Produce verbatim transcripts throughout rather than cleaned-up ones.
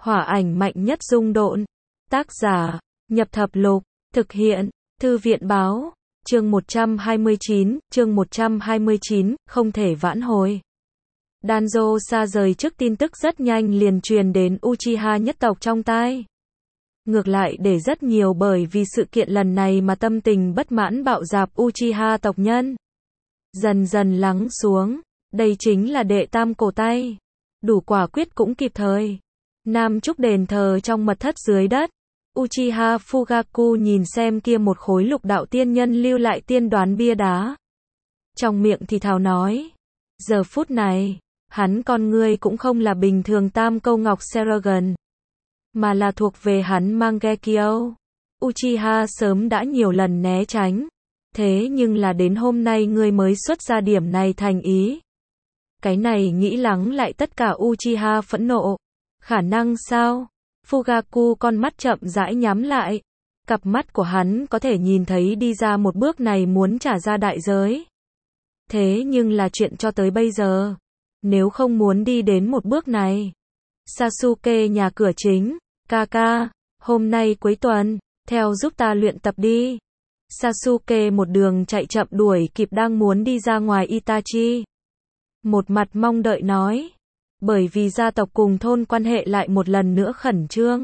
Hỏa ảnh mạnh nhất dung độn. Tác giả, Nhập Thập Lục. Thực hiện, Thư viện báo. Chương một trăm hai mươi chín, chương một trăm hai mươi chín, không thể vãn hồi. Danzo xa rời trước tin tức rất nhanh liền truyền đến Uchiha nhất tộc trong tai. Ngược lại để rất nhiều bởi vì sự kiện lần này mà tâm tình bất mãn bạo dạp Uchiha tộc nhân. Dần dần lắng xuống, đây chính là đệ tam cổ tay. Đủ quả quyết cũng kịp thời. Nam trúc đền thờ trong mật thất dưới đất. Uchiha Fugaku nhìn xem kia một khối lục đạo tiên nhân lưu lại tiên đoán bia đá. Trong miệng thì thào nói. Giờ phút này, hắn con ngươi cũng không là bình thường tam câu ngọc Seragon, mà là thuộc về hắn Mangekyo. Uchiha sớm đã nhiều lần né tránh. Thế nhưng là đến hôm nay ngươi mới xuất ra điểm này thành ý. Cái này nghĩ lắng lại tất cả Uchiha phẫn nộ. Khả năng sao? Fugaku con mắt chậm rãi nhắm lại. Cặp mắt của hắn có thể nhìn thấy đi ra một bước này muốn trả ra đại giới. Thế nhưng là chuyện cho tới bây giờ. Nếu không muốn đi đến một bước này. Sasuke nhà cửa chính. Kaka, hôm nay cuối tuần, theo giúp ta luyện tập đi. Sasuke một đường chạy chậm đuổi kịp đang muốn đi ra ngoài Itachi. Một mặt mong đợi nói. Bởi vì gia tộc cùng thôn quan hệ lại một lần nữa khẩn trương.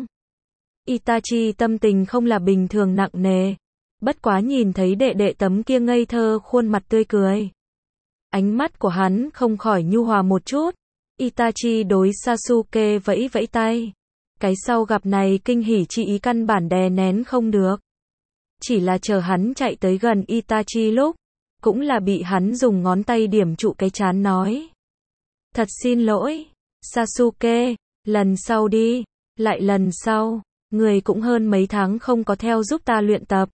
Itachi tâm tình không là bình thường nặng nề. Bất quá nhìn thấy đệ đệ tấm kia ngây thơ khuôn mặt tươi cười. Ánh mắt của hắn không khỏi nhu hòa một chút. Itachi đối Sasuke vẫy vẫy tay. Cái sau gặp này kinh hỉ chi ý căn bản đè nén không được. Chỉ là chờ hắn chạy tới gần Itachi lúc. Cũng là bị hắn dùng ngón tay điểm trụ cái trán nói. Thật xin lỗi, Sasuke, lần sau đi, lại lần sau, người cũng hơn mấy tháng không có theo giúp ta luyện tập.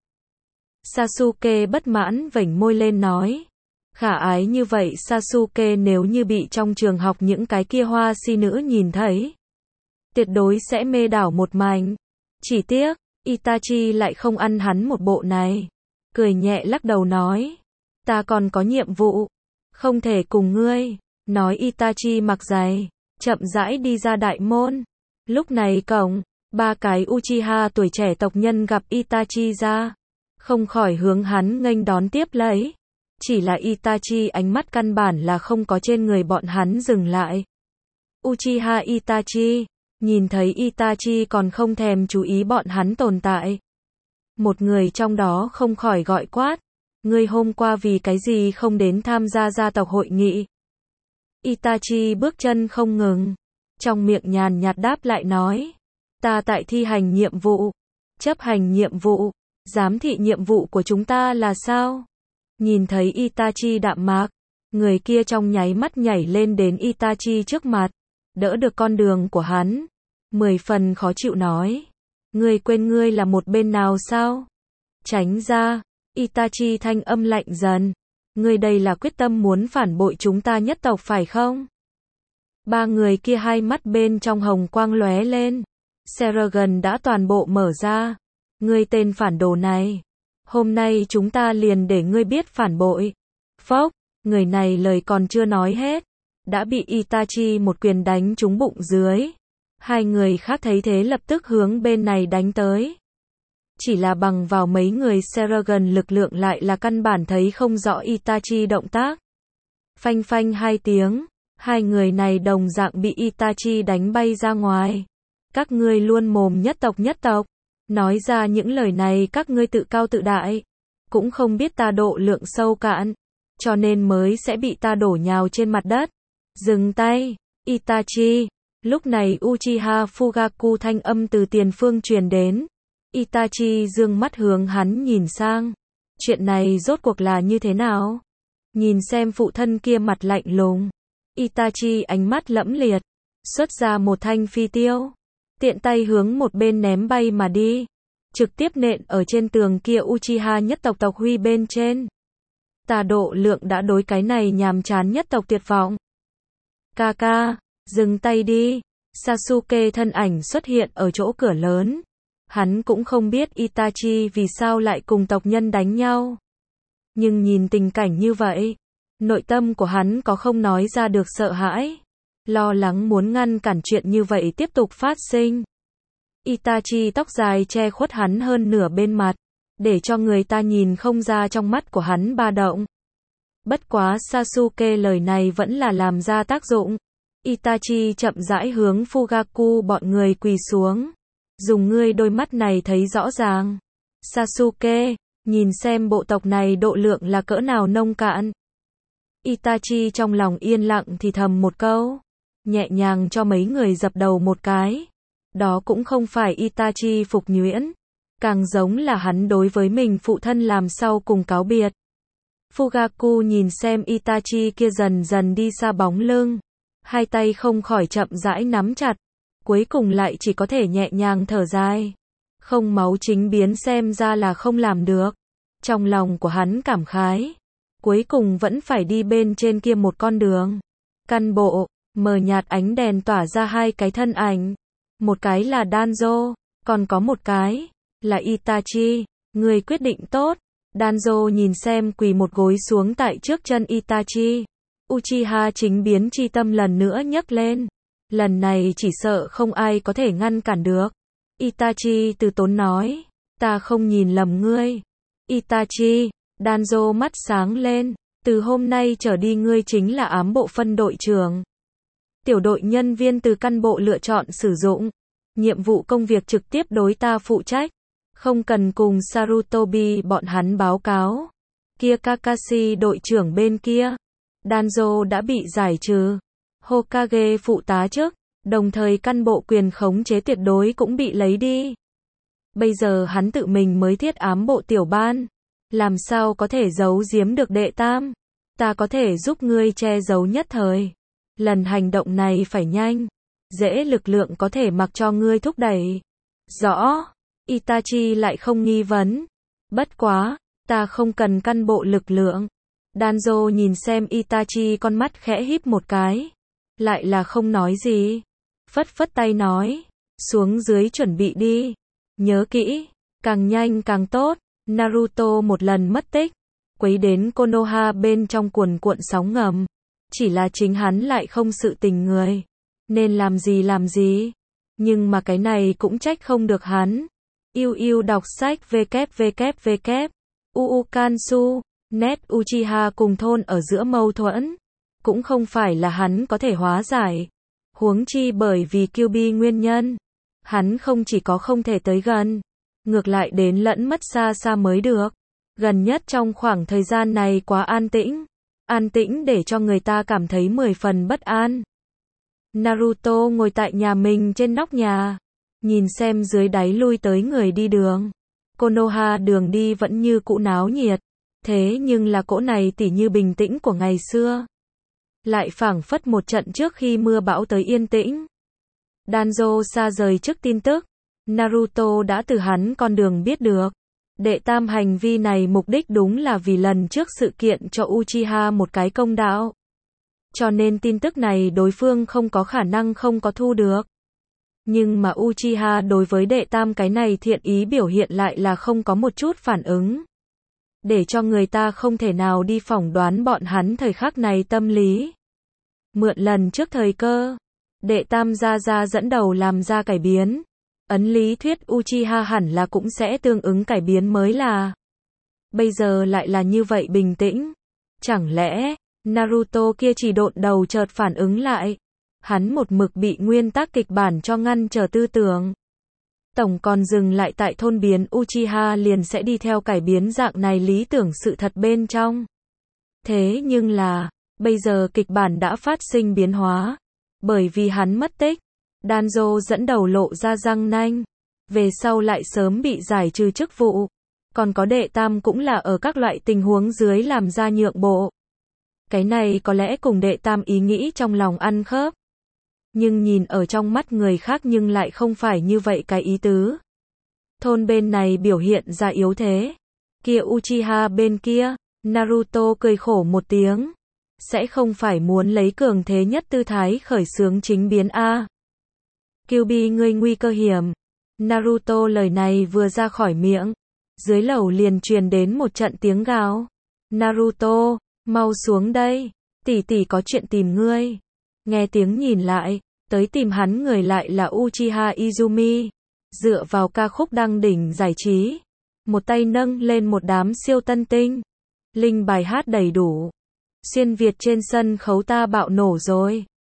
Sasuke bất mãn vểnh môi lên nói. Khả ái như vậy Sasuke nếu như bị trong trường học những cái kia hoa si nữ nhìn thấy. Tuyệt đối sẽ mê đảo một mảnh. Chỉ tiếc, Itachi lại không ăn hắn một bộ này. Cười nhẹ lắc đầu nói. Ta còn có nhiệm vụ. Không thể cùng ngươi. Nói Itachi mặc giày. Chậm rãi đi ra đại môn. Lúc này cổng. Ba cái Uchiha tuổi trẻ tộc nhân gặp Itachi ra. Không khỏi hướng hắn nghênh đón tiếp lấy. Chỉ là Itachi ánh mắt căn bản là không có trên người bọn hắn dừng lại. Uchiha Itachi. Nhìn thấy Itachi còn không thèm chú ý bọn hắn tồn tại. Một người trong đó không khỏi gọi quát. Ngươi hôm qua vì cái gì không đến tham gia gia tộc hội nghị? Itachi bước chân không ngừng. Trong miệng nhàn nhạt đáp lại nói. Ta tại thi hành nhiệm vụ. Chấp hành nhiệm vụ. Giám thị nhiệm vụ của chúng ta là sao? Nhìn thấy Itachi đạm mạc. Người kia trong nháy mắt nhảy lên đến Itachi trước mặt. Đỡ được con đường của hắn. Mười phần khó chịu nói. Ngươi quên ngươi là một bên nào sao? Tránh ra. Itachi thanh âm lạnh dần. Ngươi đây là quyết tâm muốn phản bội chúng ta nhất tộc phải không? Ba người kia hai mắt bên trong hồng quang lóe lên. Seragon đã toàn bộ mở ra. Ngươi tên phản đồ này. Hôm nay chúng ta liền để ngươi biết phản bội. Phốc, người này lời còn chưa nói hết. Đã bị Itachi một quyền đánh trúng bụng dưới. Hai người khác thấy thế lập tức hướng bên này đánh tới. Chỉ là bằng vào mấy người Seragon lực lượng lại là căn bản thấy không rõ Itachi động tác. Phanh phanh hai tiếng, hai người này đồng dạng bị Itachi đánh bay ra ngoài. Các ngươi luôn mồm nhất tộc nhất tộc, nói ra những lời này các ngươi tự cao tự đại, cũng không biết ta độ lượng sâu cạn, cho nên mới sẽ bị ta đổ nhào trên mặt đất. Dừng tay, Itachi. Lúc này Uchiha Fugaku thanh âm từ tiền phương truyền đến. Itachi dương mắt hướng hắn nhìn sang. Chuyện này rốt cuộc là như thế nào? Nhìn xem phụ thân kia mặt lạnh lùng. Itachi ánh mắt lẫm liệt. Xuất ra một thanh phi tiêu. Tiện tay hướng một bên ném bay mà đi. Trực tiếp nện ở trên tường kia Uchiha nhất tộc tộc huy bên trên. Tà độ lượng đã đối cái này nhàm chán nhất tộc tuyệt vọng. Kaka, dừng tay đi. Sasuke thân ảnh xuất hiện ở chỗ cửa lớn. Hắn cũng không biết Itachi vì sao lại cùng tộc nhân đánh nhau. Nhưng nhìn tình cảnh như vậy, nội tâm của hắn có không nói ra được sợ hãi. lo lắng muốn ngăn cản chuyện như vậy tiếp tục phát sinh. Itachi tóc dài che khuất hắn hơn nửa bên mặt, để cho người ta nhìn không ra trong mắt của hắn ba động. Bất quá Sasuke lời này vẫn là làm ra tác dụng. Itachi chậm rãi hướng Fugaku bọn người quỳ xuống. Dùng ngươi đôi mắt này thấy rõ ràng. Sasuke, nhìn xem bộ tộc này độ lượng là cỡ nào nông cạn. Itachi trong lòng yên lặng thì thầm một câu. Nhẹ nhàng cho mấy người dập đầu một cái. Đó cũng không phải Itachi phục nhuyễn. Càng giống là hắn đối với mình phụ thân làm sau cùng cáo biệt. Fugaku nhìn xem Itachi kia dần dần đi xa bóng lưng. Hai tay không khỏi chậm rãi nắm chặt. Cuối cùng lại chỉ có thể nhẹ nhàng thở dài. Không máu chính biến xem ra là không làm được. Trong lòng của hắn cảm khái. Cuối cùng vẫn phải đi bên trên kia một con đường. Căn bộ, mờ nhạt ánh đèn tỏa ra hai cái thân ảnh. Một cái là Danzo, còn có một cái là Itachi. Người quyết định tốt. Danzo nhìn xem quỳ một gối xuống tại trước chân Itachi. Uchiha chính biến chi tâm lần nữa nhấc lên. Lần này chỉ sợ không ai có thể ngăn cản được. Itachi từ tốn nói. Ta không nhìn lầm ngươi. Itachi, Danzo mắt sáng lên. Từ hôm nay trở đi ngươi chính là ám bộ phân đội trưởng. Tiểu đội nhân viên từ căn bộ lựa chọn sử dụng. Nhiệm vụ công việc trực tiếp đối ta phụ trách. Không cần cùng Sarutobi bọn hắn báo cáo. Kia Kakashi đội trưởng bên kia. Danzo đã bị giải trừ. Hokage phụ tá chức. Đồng thời căn bộ quyền khống chế tuyệt đối cũng bị lấy đi. Bây giờ hắn tự mình mới thiết ám bộ tiểu ban. Làm sao có thể giấu giếm được đệ tam. Ta có thể giúp ngươi che giấu nhất thời. Lần hành động này phải nhanh. Dễ lực lượng có thể mặc cho ngươi thúc đẩy. Rõ. Itachi lại không nghi vấn. Bất quá, ta không cần căn bộ lực lượng. Danzo nhìn xem Itachi con mắt khẽ híp một cái. Lại là không nói gì. Phất phất tay nói. Xuống dưới chuẩn bị đi. Nhớ kỹ. Càng nhanh càng tốt. Naruto một lần mất tích. Quấy đến Konoha bên trong cuồn cuộn sóng ngầm. Chỉ là chính hắn lại không sự tình người. Nên làm gì làm gì. Nhưng mà cái này cũng trách không được hắn. Yêu yêu đọc sách www. Uukansu. Net Uchiha cùng thôn ở giữa mâu thuẫn. Cũng không phải là hắn có thể hóa giải. Huống chi bởi vì Kyuubi nguyên nhân. Hắn không chỉ có không thể tới gần. Ngược lại đến lẫn mất xa xa mới được. Gần nhất trong khoảng thời gian này quá an tĩnh. An tĩnh để cho người ta cảm thấy mười phần bất an. Naruto ngồi tại nhà mình trên nóc nhà. Nhìn xem dưới đáy lui tới người đi đường. Konoha đường đi vẫn như cũ náo nhiệt. Thế nhưng là cỗ này tỉ như bình tĩnh của ngày xưa. Lại phảng phất một trận trước khi mưa bão tới yên tĩnh. Danzo xa rời trước tin tức. Naruto đã từ hắn con đường biết được. Đệ tam hành vi này mục đích đúng là vì lần trước sự kiện cho Uchiha một cái công đạo. Cho nên tin tức này đối phương không có khả năng không có thu được. Nhưng mà Uchiha đối với đệ tam cái này thiện ý biểu hiện lại là không có một chút phản ứng. Để cho người ta không thể nào đi phỏng đoán bọn hắn thời khắc này tâm lý. Mượn lần trước thời cơ. Đệ tam ra ra dẫn đầu làm ra cải biến. Ấn lý thuyết Uchiha hẳn là cũng sẽ tương ứng cải biến mới là. Bây giờ lại là như vậy bình tĩnh. Chẳng lẽ, Naruto kia chỉ độn đầu chợt phản ứng lại. Hắn một mực bị nguyên tắc kịch bản cho ngăn trở tư tưởng. Tổng còn dừng lại tại thôn biến Uchiha liền sẽ đi theo cải biến dạng này lý tưởng sự thật bên trong. Thế nhưng là, bây giờ kịch bản đã phát sinh biến hóa. Bởi vì hắn mất tích. Danzo dẫn đầu lộ ra răng nanh. Về sau lại sớm bị giải trừ chức vụ. Còn có đệ tam cũng là ở các loại tình huống dưới làm ra nhượng bộ. Cái này có lẽ cùng đệ tam ý nghĩ trong lòng ăn khớp. Nhưng nhìn ở trong mắt người khác nhưng lại không phải như vậy cái ý tứ. Thôn bên này biểu hiện ra yếu thế. Kia Uchiha bên kia, Naruto cười khổ một tiếng. Sẽ không phải muốn lấy cường thế nhất tư thái khởi xướng chính biến A. Kyuubi ngươi nguy cơ hiểm. Naruto lời này vừa ra khỏi miệng. Dưới lầu liền truyền đến một trận tiếng gào. Naruto, mau xuống đây. Tỷ tỷ có chuyện tìm ngươi. Nghe tiếng nhìn lại, tới tìm hắn người lại là Uchiha Izumi. Dựa vào ca khúc đăng đỉnh giải trí, một tay nâng lên một đám siêu tân tinh. Linh bài hát đầy đủ. Xuyên Việt trên sân khấu ta bạo nổ rồi.